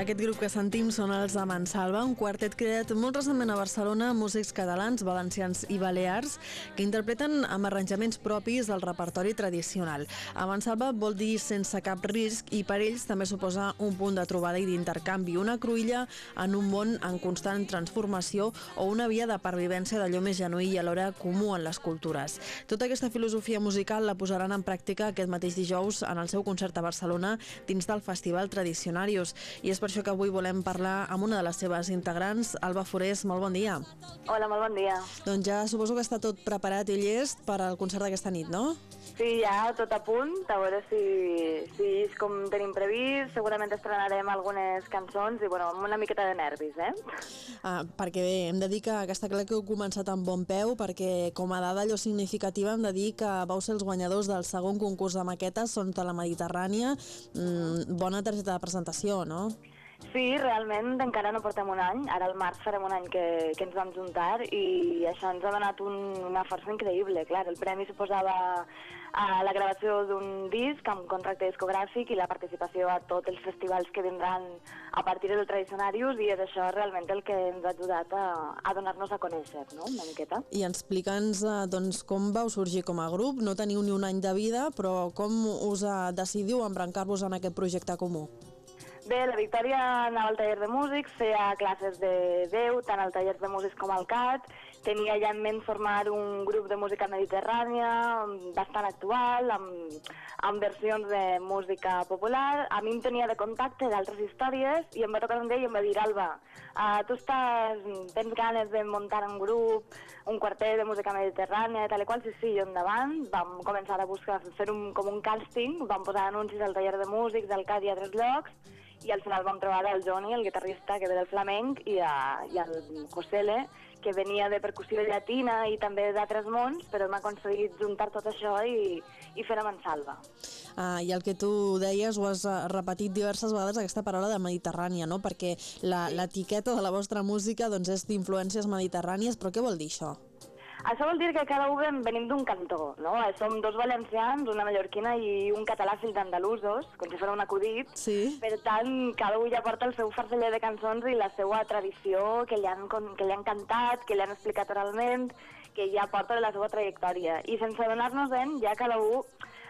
Aquest grup que sentim són els de Mansalva, un quartet creat molt recentment a Barcelona, músics catalans, valencians i balears, que interpreten amb arranjaments propis del repertori tradicional. A Mansalva vol dir sense cap risc i per ells també suposa un punt de trobada i d'intercanvi, una cruïlla en un món en constant transformació o una via de pervivència d'allò més genuí i alhora comú en les cultures. Tota aquesta filosofia musical la posaran en pràctica aquest mateix dijous en el seu concert a Barcelona dins del Festival Tradicionarius. I és per això que avui volem parlar amb una de les seves integrants, Alba Forés. Molt bon dia. Hola, molt bon dia. Doncs ja suposo que està tot preparat i llest per al concert d'aquesta nit, no? Sí, ja tot a punt, a veure si és com tenim previst. Segurament estrenarem algunes cançons i bueno, amb una miqueta de nervis, perquè bé, hem de dir que està clar que heu començat amb bon peu, perquè com a dada allò significativa hem de dir que vau ser els guanyadors del segon concurs de maquetes Sons de la Mediterrània. Bona targeta de presentació, no? Sí, realment encara no portem un any. Ara al març farem un any que ens vam juntar i això ens ha donat una força increïble. Clar, el premi suposava la gravació d'un disc amb contracte discogràfic i la participació a tots els festivals que vindran a partir del Tradicionarius, i és això realment el que ens ha ajudat a donar-nos a conèixer, no? Una miqueta. I explica'ns doncs, com vau sorgir com a grup. No teniu ni un any de vida, però com us decidiu embrancar-vos en aquest projecte comú? Bé, la Victòria anava al taller de músics, feia classes de veu, tant al taller de músics com al CAT, tenia ja en ment formar un grup de música mediterrània bastant actual, amb versions de música popular. A mi em tenia de contacte d'altres històries i em va tocar un dia i em va dir: Alba, tu tens ganes de muntar un grup, un quartet de música mediterrània, tal i qual? Sí, jo endavant. Vam començar a buscar, fer com un càsting, vam posar anuncis al taller de músics, al CAT i a altres llocs, i al final vam trobar el Johnny, el guitarrista que ve del flamenc, i el Josele, que venia de percussió llatina i també d'altres mons, però hem aconseguit juntar tot això i fer a Mansalva. I el que tu deies, ho has repetit diverses vegades, aquesta paraula de mediterrània, no? Perquè l'etiqueta de la vostra música doncs, és d'influències mediterrànies, però què vol dir això? Això vol dir que cada un venim d'un cantó, no? Som dos valencians, una mallorquina i un català fill d'andalusos, com si fos un acudit. Sí. Per tant, cada un ja porta el seu farceller de cançons i la seva tradició, que li han cantat, que li han explicat oralment, que ja porta la seva trajectòria. I sense donar-nos-en, ja cada un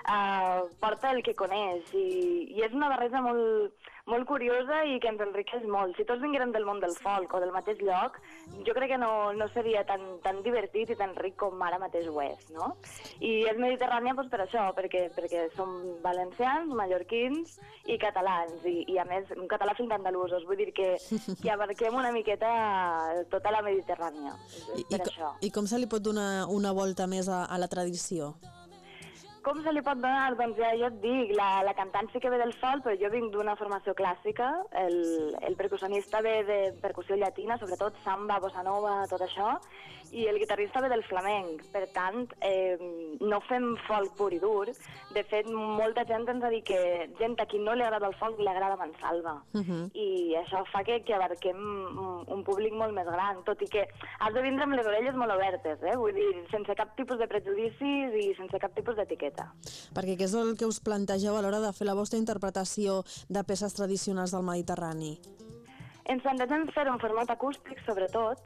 porta el que coneix. I és una barreja molt curiosa i que ens enriqueix molt. Si tots vinguérem del món del folk o del mateix lloc, jo crec que no seria tan divertit i tan ric com ara mateix ho és, no? I és mediterrània doncs, per això, perquè som valencians, mallorquins i catalans, i a més un català fill d'andalusos, vull dir que abarquem una miqueta tota la Mediterrània. Per això. I com se li pot donar una volta més a la tradició? Com se li pot donar? Doncs ja et dic, la cantant sí que ve del folk, però jo vinc d'una formació clàssica, el percussionista ve de percussió llatina, sobretot samba, bossa nova, tot això, i el guitarrista ve del flamenc. Per tant, no fem folk pur i dur. De fet, molta gent ens ha dit que gent a qui no li agrada el folk li agrada Mansalva. I això fa que abarquem un públic molt més gran, tot i que has de vindre amb les orelles molt obertes, vull dir, sense cap tipus de prejudicis i sense cap tipus d'etiqueta. Perquè què és el que us plantegeu a l'hora de fer la vostra interpretació de peces tradicionals del Mediterrani? Ens plantegem fer un format acústic, sobretot,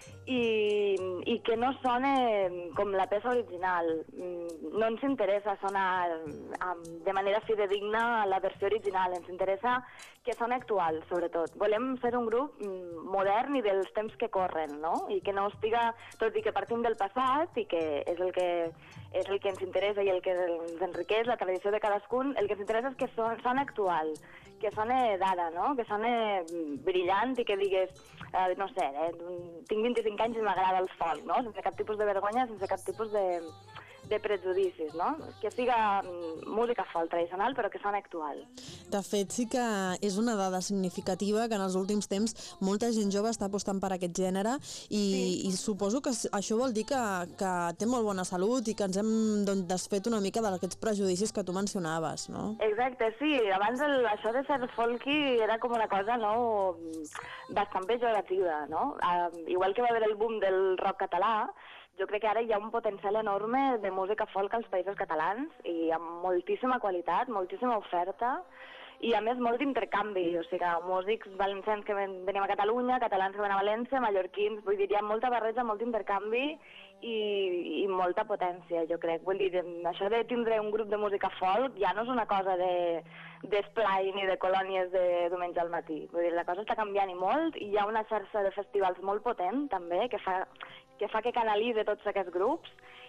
i que no sone com la peça original. No ens interessa sonar de manera fidedigna a la versió original, ens interessa que soni actual, sobretot. Volem ser un grup modern i dels temps que corren, no? I que no estiga, tot i que partim del passat, i que és el que ens interessa i el que ens enriqueix, la tradició de cadascun, el que ens interessa és que soni actual, que soni d'ara, no? Que soni brillant i que digues, no sé, tinc 25 anys i m'agrada el folk, no? Sense cap tipus de vergonya, sense cap tipus de prejudicis, no? Que siga música folk tradicional, però que soni actual. De fet, sí que és una dada significativa que en els últims temps molta gent jove està apostant per aquest gènere i suposo que això vol dir que té molt bona salut i que ens hem desfet una mica d'aquests prejudicis que tu mencionaves, no? Exacte, sí. Abans això de ser folky era com una cosa, no?, bastant pejorativa, no? Igual que va haver el boom del rock català, jo crec que ara hi ha un potencial enorme de música folk als Països Catalans i amb moltíssima qualitat, moltíssima oferta i a més molt d'intercanvi, o sigui, músics valencians que venim a Catalunya, catalans que venen a València, mallorquins, vull dir, hi ha molta barreja, molt d'intercanvi i molta potència, jo crec. Vull dir, això de tindre un grup de música folk ja no és una cosa d'esplai ni de colònies de diumenge al matí. Vull dir, la cosa està canviant i molt, i hi ha una xarxa de festivals molt potent, també, que fa que canalitzi tots aquests grups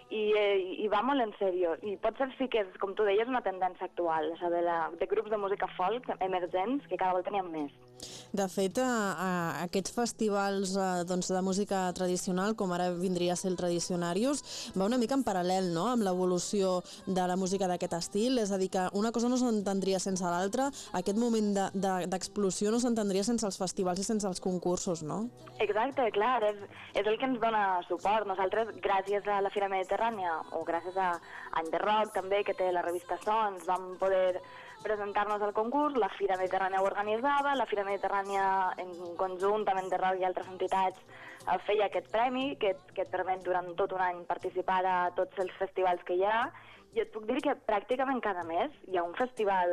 i va molt en sèrio. I potser sí que, com tu deies, una tendència actual, això de grups de música folk emergents, que cada volta n'hi ha més. De fet, aquests festivals de música tradicional, com ara vindria a ser el Tradicionarius, va una mica en paral·lel, no?, amb l'evolució de la música d'aquest estil, és a dir, que una cosa no s'entendria sense l'altra, aquest moment d'explosió no s'entendria sense els festivals i sense els concursos, no? Exacte, clar, és el que ens dona suport. Nosaltres, gràcies a la Fira Mediterrània, o gràcies a Any de Rock també, que té la revista Sons, vam poder presentar-nos al concurs, la Fira Mediterrània ho organitzava, la Fira Mediterrània en conjunt amb de Rock i altres entitats feia aquest premi que et permet durant tot un any participar a tots els festivals que hi ha, i et puc dir que pràcticament cada mes hi ha un festival,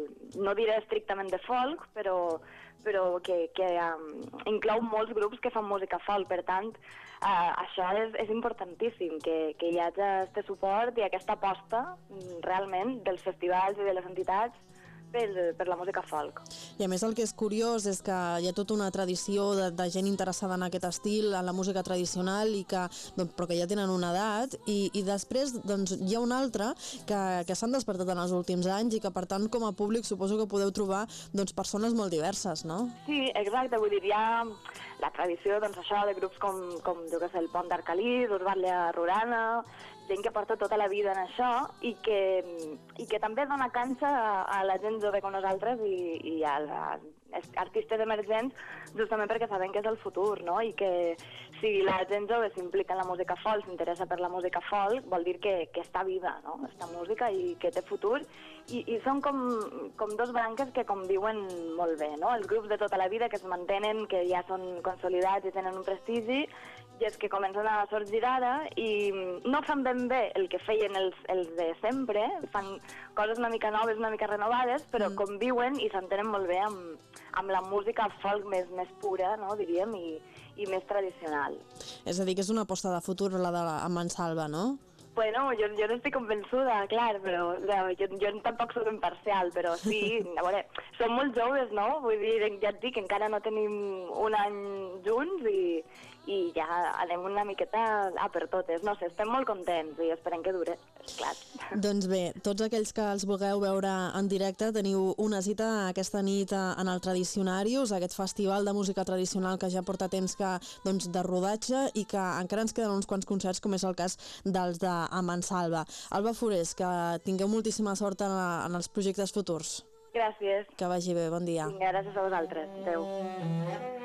no diré estrictament de folk, però que inclou molts grups que fan música folk. Per tant, això és importantíssim, que hi hagi aquest suport i aquesta aposta realment dels festivals i de les entitats per la música folk. I a més el que és curiós és que hi ha tota una tradició de gent interessada en aquest estil, en la música tradicional, però que ja tenen una edat, i després hi ha una altra que s'han despertat en els últims anys i que per tant com a públic suposo que podeu trobar persones molt diverses, no? Sí, exacte, vull dir, hi ha la tradició això de grups com jo que sé, el Pont d'Arcalís, Urbalia Rurana, gent que porta tota la vida en això i que també dona canxa a la gent jove com nosaltres i a artistes emergents, justament perquè sabem que és el futur, no? I que si la gent jove s'implica en la música folk, s'interessa per la música folk, vol dir que està viva, no?, aquesta música, i que té futur. I són com dos branques que conviuen molt bé, no? Els grups de tota la vida que es mantenen, que ja són consolidats i tenen un prestigi, i els que comencen a sorgir ara i no fan ben bé el que feien els de sempre, fan coses una mica noves, una mica renovades, però conviuen i s'entenen molt bé amb la música folk més pura, no, diríem, i més tradicional. És a dir, que és una aposta de futur la de Mansalva, no? Bueno, jo no estic convençuda, clar, però jo tampoc soc imparcial, però sí, a veure, som molt joves, no? Vull dir, ja et dic, encara no tenim un any junts i ja anem una miqueta per totes. No sé, estem molt contents i esperem que dure, esclar. Doncs bé, tots aquells que els vulgueu veure en directe teniu una cita aquesta nit en el Tradicionarius, aquest festival de música tradicional que ja porta temps de rodatge i que encara ens queden uns quants concerts, com és el cas dels de Mansalva. Alba Forés, que tingueu moltíssima sort en els projectes futurs. Gràcies. Que vagi bé, bon dia. Vinga, gràcies a vosaltres. Adéu.